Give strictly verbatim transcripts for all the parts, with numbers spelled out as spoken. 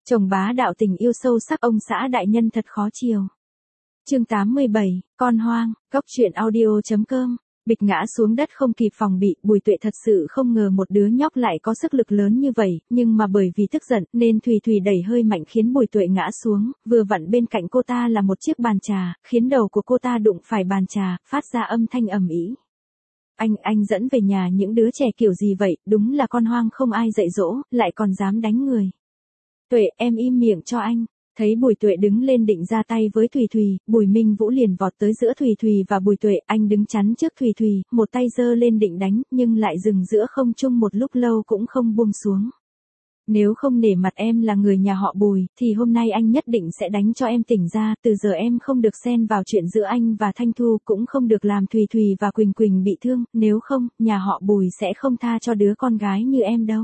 Chồng bá đạo tình yêu sâu sắc ông xã đại nhân thật khó chiều. Chương tám mươi bảy, con hoang, góc truyện audio.com. Bịch ngã xuống đất không kịp phòng bị, Bùi Tuệ thật sự không ngờ một đứa nhóc lại có sức lực lớn như vậy, nhưng mà bởi vì tức giận nên Thùy Thùy đẩy hơi mạnh khiến Bùi Tuệ ngã xuống, vừa vặn bên cạnh cô ta là một chiếc bàn trà, khiến đầu của cô ta đụng phải bàn trà, phát ra âm thanh ầm ĩ. Anh, anh dẫn về nhà những đứa trẻ kiểu gì vậy, đúng là con hoang không ai dạy dỗ, lại còn dám đánh người. Tuệ, em im miệng cho anh. Thấy Bùi Tuệ đứng lên định ra tay với Thùy Thùy, Bùi Minh Vũ liền vọt tới giữa Thùy Thùy và Bùi Tuệ, anh đứng chắn trước Thùy Thùy, một tay giơ lên định đánh, nhưng lại dừng giữa không trung một lúc lâu cũng không buông xuống. Nếu không nể mặt em là người nhà họ Bùi, thì hôm nay anh nhất định sẽ đánh cho em tỉnh ra, từ giờ em không được xen vào chuyện giữa anh và Thanh Thu, cũng không được làm Thùy Thùy và Quỳnh Quỳnh bị thương, nếu không, nhà họ Bùi sẽ không tha cho đứa con gái như em đâu.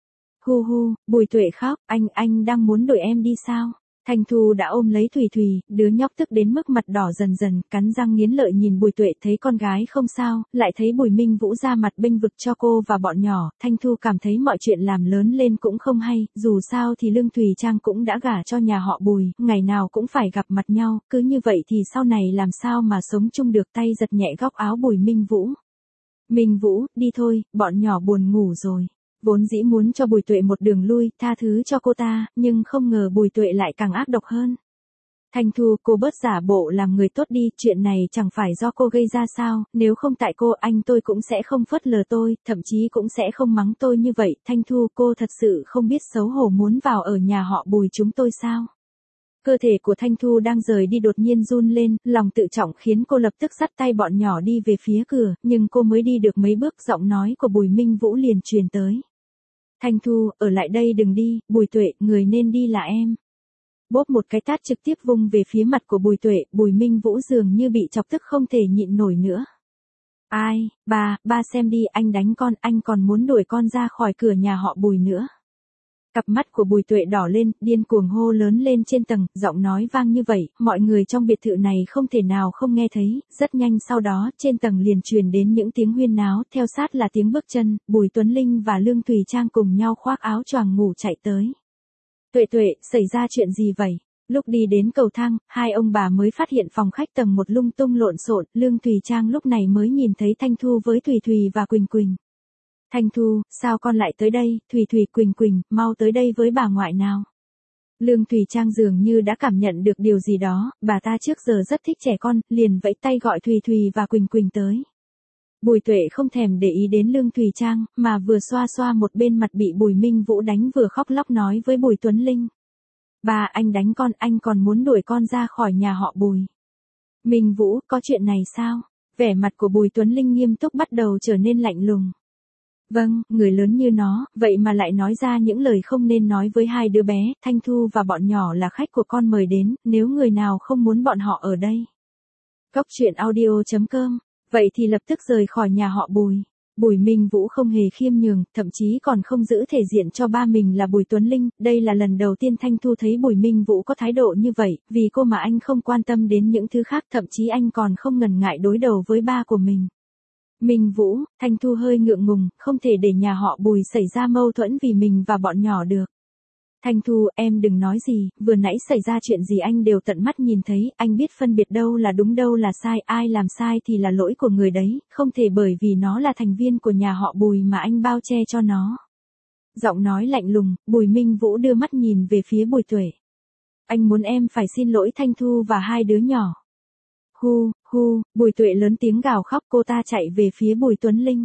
Hu hu, Bùi Tuệ khóc, anh, anh đang muốn đuổi em đi sao? Thanh Thu đã ôm lấy Thùy Thùy, đứa nhóc tức đến mức mặt đỏ dần dần, cắn răng nghiến lợi nhìn Bùi Tuệ, thấy con gái không sao, lại thấy Bùi Minh Vũ ra mặt bênh vực cho cô và bọn nhỏ, Thanh Thu cảm thấy mọi chuyện làm lớn lên cũng không hay, dù sao thì Lương Thùy Trang cũng đã gả cho nhà họ Bùi, ngày nào cũng phải gặp mặt nhau, cứ như vậy thì sau này làm sao mà sống chung được, tay giật nhẹ góc áo Bùi Minh Vũ. Minh Vũ, đi thôi, bọn nhỏ buồn ngủ rồi. Vốn dĩ muốn cho Bùi Tuệ một đường lui, tha thứ cho cô ta, nhưng không ngờ Bùi Tuệ lại càng ác độc hơn. Thanh Thu, cô bớt giả bộ làm người tốt đi, chuyện này chẳng phải do cô gây ra sao, nếu không tại cô, anh tôi cũng sẽ không phớt lờ tôi, thậm chí cũng sẽ không mắng tôi như vậy. Thanh Thu, cô thật sự không biết xấu hổ muốn vào ở nhà họ Bùi chúng tôi sao? Cơ thể của Thanh Thu đang rời đi đột nhiên run lên, lòng tự trọng khiến cô lập tức dắt tay bọn nhỏ đi về phía cửa, nhưng cô mới đi được mấy bước, giọng nói của Bùi Minh Vũ liền truyền tới. Thanh Thu, ở lại đây đừng đi, Bùi Tuệ, người nên đi là em. Bóp một cái tát trực tiếp vung về phía mặt của Bùi Tuệ, Bùi Minh Vũ dường như bị chọc tức không thể nhịn nổi nữa. Ai, ba, ba xem đi, anh đánh con, anh còn muốn đuổi con ra khỏi cửa nhà họ Bùi nữa. Cặp mắt của Bùi Tuệ đỏ lên, điên cuồng hô lớn lên trên tầng, giọng nói vang như vậy, mọi người trong biệt thự này không thể nào không nghe thấy, rất nhanh sau đó, trên tầng liền truyền đến những tiếng huyên náo, theo sát là tiếng bước chân, Bùi Tuấn Linh và Lương Thùy Trang cùng nhau khoác áo choàng ngủ chạy tới. Tuệ Tuệ, xảy ra chuyện gì vậy? Lúc đi đến cầu thang, hai ông bà mới phát hiện phòng khách tầng một lung tung lộn xộn, Lương Thùy Trang lúc này mới nhìn thấy Thanh Thu với Thùy Thùy và Quỳnh Quỳnh. Thanh Thu, sao con lại tới đây, Thùy Thùy, Quỳnh Quỳnh, mau tới đây với bà ngoại nào. Lương Thùy Trang dường như đã cảm nhận được điều gì đó, bà ta trước giờ rất thích trẻ con, liền vẫy tay gọi Thùy Thùy và Quỳnh Quỳnh tới. Bùi Tuệ không thèm để ý đến Lương Thùy Trang, mà vừa xoa xoa một bên mặt bị Bùi Minh Vũ đánh vừa khóc lóc nói với Bùi Tuấn Linh. Bà, anh đánh con, anh còn muốn đuổi con ra khỏi nhà họ Bùi. Minh Vũ, có chuyện này sao? Vẻ mặt của Bùi Tuấn Linh nghiêm túc bắt đầu trở nên lạnh lùng. Vâng, người lớn như nó, vậy mà lại nói ra những lời không nên nói với hai đứa bé, Thanh Thu và bọn nhỏ là khách của con mời đến, nếu người nào không muốn bọn họ ở đây. Góc truyện audio.com, vậy thì lập tức rời khỏi nhà họ Bùi. Bùi Minh Vũ không hề khiêm nhường, thậm chí còn không giữ thể diện cho ba mình là Bùi Tuấn Linh, đây là lần đầu tiên Thanh Thu thấy Bùi Minh Vũ có thái độ như vậy, vì cô mà anh không quan tâm đến những thứ khác, thậm chí anh còn không ngần ngại đối đầu với ba của mình. Minh Vũ, Thanh Thu hơi ngượng ngùng, không thể để nhà họ Bùi xảy ra mâu thuẫn vì mình và bọn nhỏ được. Thanh Thu, em đừng nói gì, vừa nãy xảy ra chuyện gì anh đều tận mắt nhìn thấy, anh biết phân biệt đâu là đúng đâu là sai, ai làm sai thì là lỗi của người đấy, không thể bởi vì nó là thành viên của nhà họ Bùi mà anh bao che cho nó. Giọng nói lạnh lùng, Bùi Minh Vũ đưa mắt nhìn về phía Bùi Tuệ. Anh muốn em phải xin lỗi Thanh Thu và hai đứa nhỏ. Hu, hu, Bùi Tuệ lớn tiếng gào khóc, cô ta chạy về phía Bùi Tuấn Linh.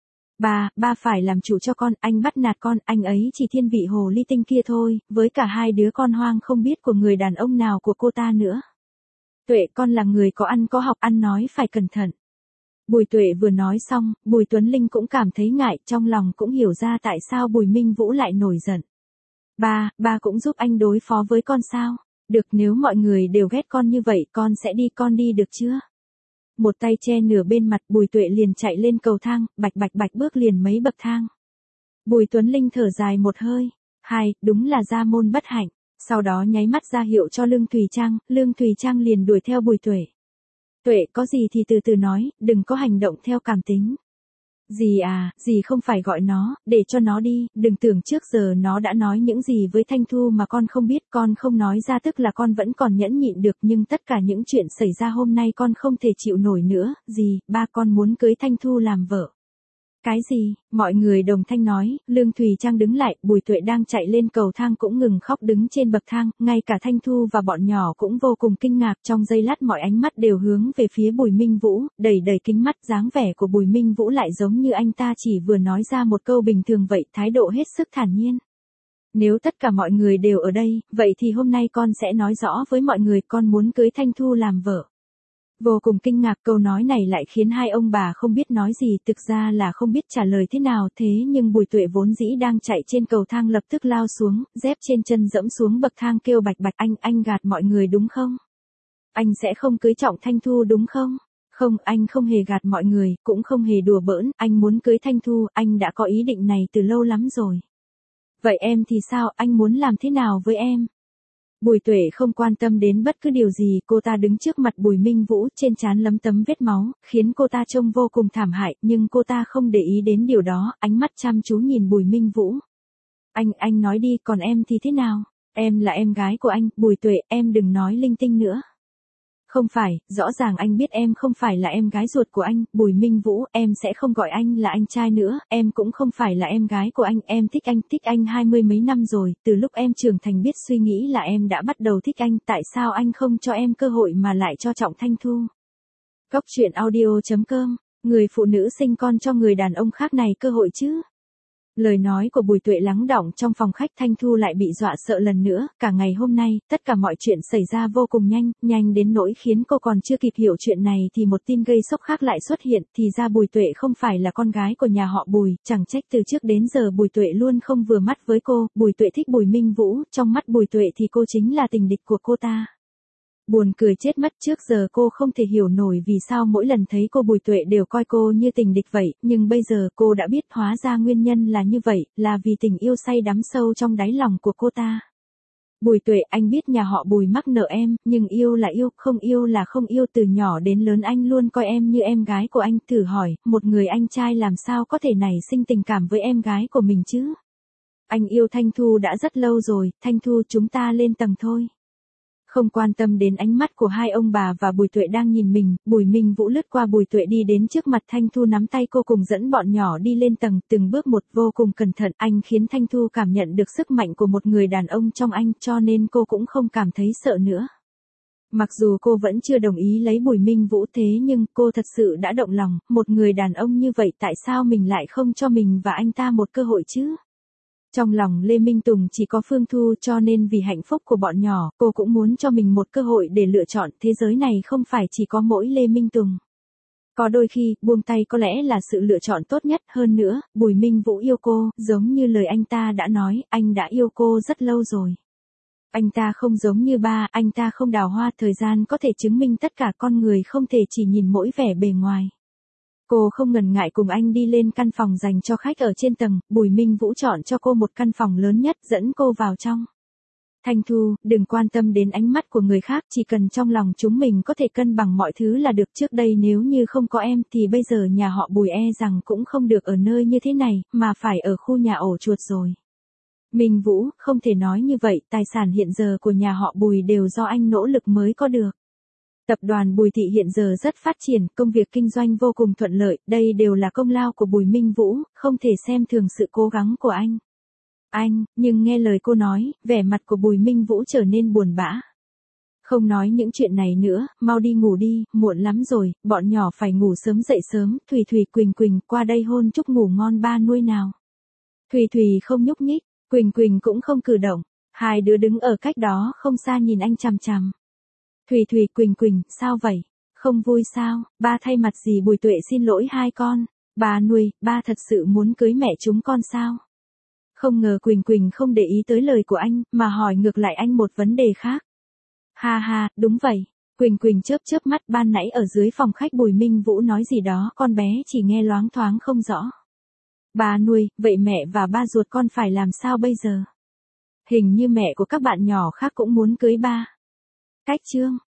Ba, ba phải làm chủ cho con, anh bắt nạt con, anh ấy chỉ thiên vị hồ ly tinh kia thôi, với cả hai đứa con hoang không biết của người đàn ông nào của cô ta nữa. Tuệ, con là người có ăn có học, ăn nói phải cẩn thận. Bùi Tuệ vừa nói xong, Bùi Tuấn Linh cũng cảm thấy ngại, trong lòng cũng hiểu ra tại sao Bùi Minh Vũ lại nổi giận. Ba, ba cũng giúp anh đối phó với con sao? Được, nếu mọi người đều ghét con như vậy, con sẽ đi, con đi được chưa? Một tay che nửa bên mặt, Bùi Tuệ liền chạy lên cầu thang, bạch bạch bạch bước liền mấy bậc thang. Bùi Tuấn Linh thở dài một hơi. Hai, đúng là gia môn bất hạnh. Sau đó nháy mắt ra hiệu cho Lương Thùy Trang, Lương Thùy Trang liền đuổi theo Bùi Tuệ. Tuệ, có gì thì từ từ nói, đừng có hành động theo cảm tính. Dì à, dì không phải gọi nó, để cho nó đi, đừng tưởng trước giờ nó đã nói những gì với Thanh Thu mà con không biết, con không nói ra tức là con vẫn còn nhẫn nhịn được, nhưng tất cả những chuyện xảy ra hôm nay con không thể chịu nổi nữa, dì, ba con muốn cưới Thanh Thu làm vợ. Cái gì? Mọi người đồng thanh nói, Lương Thùy Trang đứng lại, Bùi Tuệ đang chạy lên cầu thang cũng ngừng khóc đứng trên bậc thang, ngay cả Thanh Thu và bọn nhỏ cũng vô cùng kinh ngạc, trong giây lát mọi ánh mắt đều hướng về phía Bùi Minh Vũ, đầy đầy kính mắt, dáng vẻ của Bùi Minh Vũ lại giống như anh ta chỉ vừa nói ra một câu bình thường vậy, thái độ hết sức thản nhiên. Nếu tất cả mọi người đều ở đây, vậy thì hôm nay con sẽ nói rõ với mọi người con muốn cưới Thanh Thu làm vợ. Vô cùng kinh ngạc, câu nói này lại khiến hai ông bà không biết nói gì, thực ra là không biết trả lời thế nào, thế nhưng Bùi Tuệ vốn dĩ đang chạy trên cầu thang lập tức lao xuống, dép trên chân dẫm xuống bậc thang kêu bạch bạch, anh, anh gạt mọi người đúng không? Anh sẽ không cưới Trọng Thanh Thu đúng không? Không, anh không hề gạt mọi người, cũng không hề đùa bỡn, anh muốn cưới Thanh Thu, anh đã có ý định này từ lâu lắm rồi. Vậy em thì sao, anh muốn làm thế nào với em? Bùi Tuệ không quan tâm đến bất cứ điều gì, cô ta đứng trước mặt Bùi Minh Vũ, trên trán lấm tấm vết máu, khiến cô ta trông vô cùng thảm hại, nhưng cô ta không để ý đến điều đó, ánh mắt chăm chú nhìn Bùi Minh Vũ. Anh, anh nói đi, còn em thì thế nào? Em là em gái của anh, Bùi Tuệ, em đừng nói linh tinh nữa. Không phải, rõ ràng anh biết em không phải là em gái ruột của anh, Bùi Minh Vũ, em sẽ không gọi anh là anh trai nữa, em cũng không phải là em gái của anh, em thích anh, thích anh hai mươi mấy năm rồi, từ lúc em trưởng thành biết suy nghĩ là em đã bắt đầu thích anh, tại sao anh không cho em cơ hội mà lại cho Trọng Thanh Thu? Góc truyện audio chấm com, người phụ nữ sinh con cho người đàn ông khác này cơ hội chứ? Lời nói của Bùi Tuệ lắng đọng trong phòng khách, Thanh Thu lại bị dọa sợ lần nữa, cả ngày hôm nay, tất cả mọi chuyện xảy ra vô cùng nhanh, nhanh đến nỗi khiến cô còn chưa kịp hiểu chuyện này thì một tin gây sốc khác lại xuất hiện, thì ra Bùi Tuệ không phải là con gái của nhà họ Bùi, chẳng trách từ trước đến giờ Bùi Tuệ luôn không vừa mắt với cô, Bùi Tuệ thích Bùi Minh Vũ, trong mắt Bùi Tuệ thì cô chính là tình địch của cô ta. Buồn cười chết mất, trước giờ cô không thể hiểu nổi vì sao mỗi lần thấy cô Bùi Tuệ đều coi cô như tình địch vậy, nhưng bây giờ cô đã biết hóa ra nguyên nhân là như vậy, là vì tình yêu say đắm sâu trong đáy lòng của cô ta. Bùi Tuệ, anh biết nhà họ Bùi mắc nợ em, nhưng yêu là yêu, không yêu là không yêu, từ nhỏ đến lớn anh luôn coi em như em gái của anh, thử hỏi, một người anh trai làm sao có thể nảy sinh tình cảm với em gái của mình chứ? Anh yêu Thanh Thu đã rất lâu rồi, Thanh Thu chúng ta lên tầng thôi. Không quan tâm đến ánh mắt của hai ông bà và Bùi Tuệ đang nhìn mình, Bùi Minh Vũ lướt qua Bùi Tuệ đi đến trước mặt Thanh Thu nắm tay cô cùng dẫn bọn nhỏ đi lên tầng, từng bước một vô cùng cẩn thận, anh khiến Thanh Thu cảm nhận được sức mạnh của một người đàn ông trong anh, cho nên cô cũng không cảm thấy sợ nữa. Mặc dù cô vẫn chưa đồng ý lấy Bùi Minh Vũ thế nhưng cô thật sự đã động lòng, một người đàn ông như vậy tại sao mình lại không cho mình và anh ta một cơ hội chứ? Trong lòng Lê Minh Tùng chỉ có Phương Thu, cho nên vì hạnh phúc của bọn nhỏ, cô cũng muốn cho mình một cơ hội để lựa chọn, thế giới này không phải chỉ có mỗi Lê Minh Tùng. Có đôi khi, buông tay có lẽ là sự lựa chọn tốt nhất, hơn nữa, Bùi Minh Vũ yêu cô, giống như lời anh ta đã nói, anh đã yêu cô rất lâu rồi. Anh ta không giống như ba, anh ta không đào hoa, thời gian có thể chứng minh tất cả, con người không thể chỉ nhìn mỗi vẻ bề ngoài. Cô không ngần ngại cùng anh đi lên căn phòng dành cho khách ở trên tầng, Bùi Minh Vũ chọn cho cô một căn phòng lớn nhất, dẫn cô vào trong. Thanh Thu, đừng quan tâm đến ánh mắt của người khác, chỉ cần trong lòng chúng mình có thể cân bằng mọi thứ là được, trước đây nếu như không có em thì bây giờ nhà họ Bùi e rằng cũng không được ở nơi như thế này, mà phải ở khu nhà ổ chuột rồi. Minh Vũ, không thể nói như vậy, tài sản hiện giờ của nhà họ Bùi đều do anh nỗ lực mới có được. Tập đoàn Bùi Thị hiện giờ rất phát triển, công việc kinh doanh vô cùng thuận lợi, đây đều là công lao của Bùi Minh Vũ, không thể xem thường sự cố gắng của anh. Anh, nhưng nghe lời cô nói, vẻ mặt của Bùi Minh Vũ trở nên buồn bã. Không nói những chuyện này nữa, mau đi ngủ đi, muộn lắm rồi, bọn nhỏ phải ngủ sớm dậy sớm, Thùy Thùy Quỳnh Quỳnh qua đây hôn chúc ngủ ngon ba nuôi nào. Thùy Thùy không nhúc nhích, Quỳnh Quỳnh cũng không cử động, hai đứa đứng ở cách đó không xa nhìn anh chằm chằm. Thùy Thùy Quỳnh Quỳnh, sao vậy? Không vui sao? Ba thay mặt gì Bùi Tuệ xin lỗi hai con. Ba nuôi, ba thật sự muốn cưới mẹ chúng con sao? Không ngờ Quỳnh Quỳnh không để ý tới lời của anh, mà hỏi ngược lại anh một vấn đề khác. Ha ha, đúng vậy. Quỳnh Quỳnh chớp chớp mắt, ban nãy ở dưới phòng khách Bùi Minh Vũ nói gì đó, con bé chỉ nghe loáng thoáng không rõ. Ba nuôi, vậy mẹ và ba ruột con phải làm sao bây giờ? Hình như mẹ của các bạn nhỏ khác cũng muốn cưới ba. Cách chương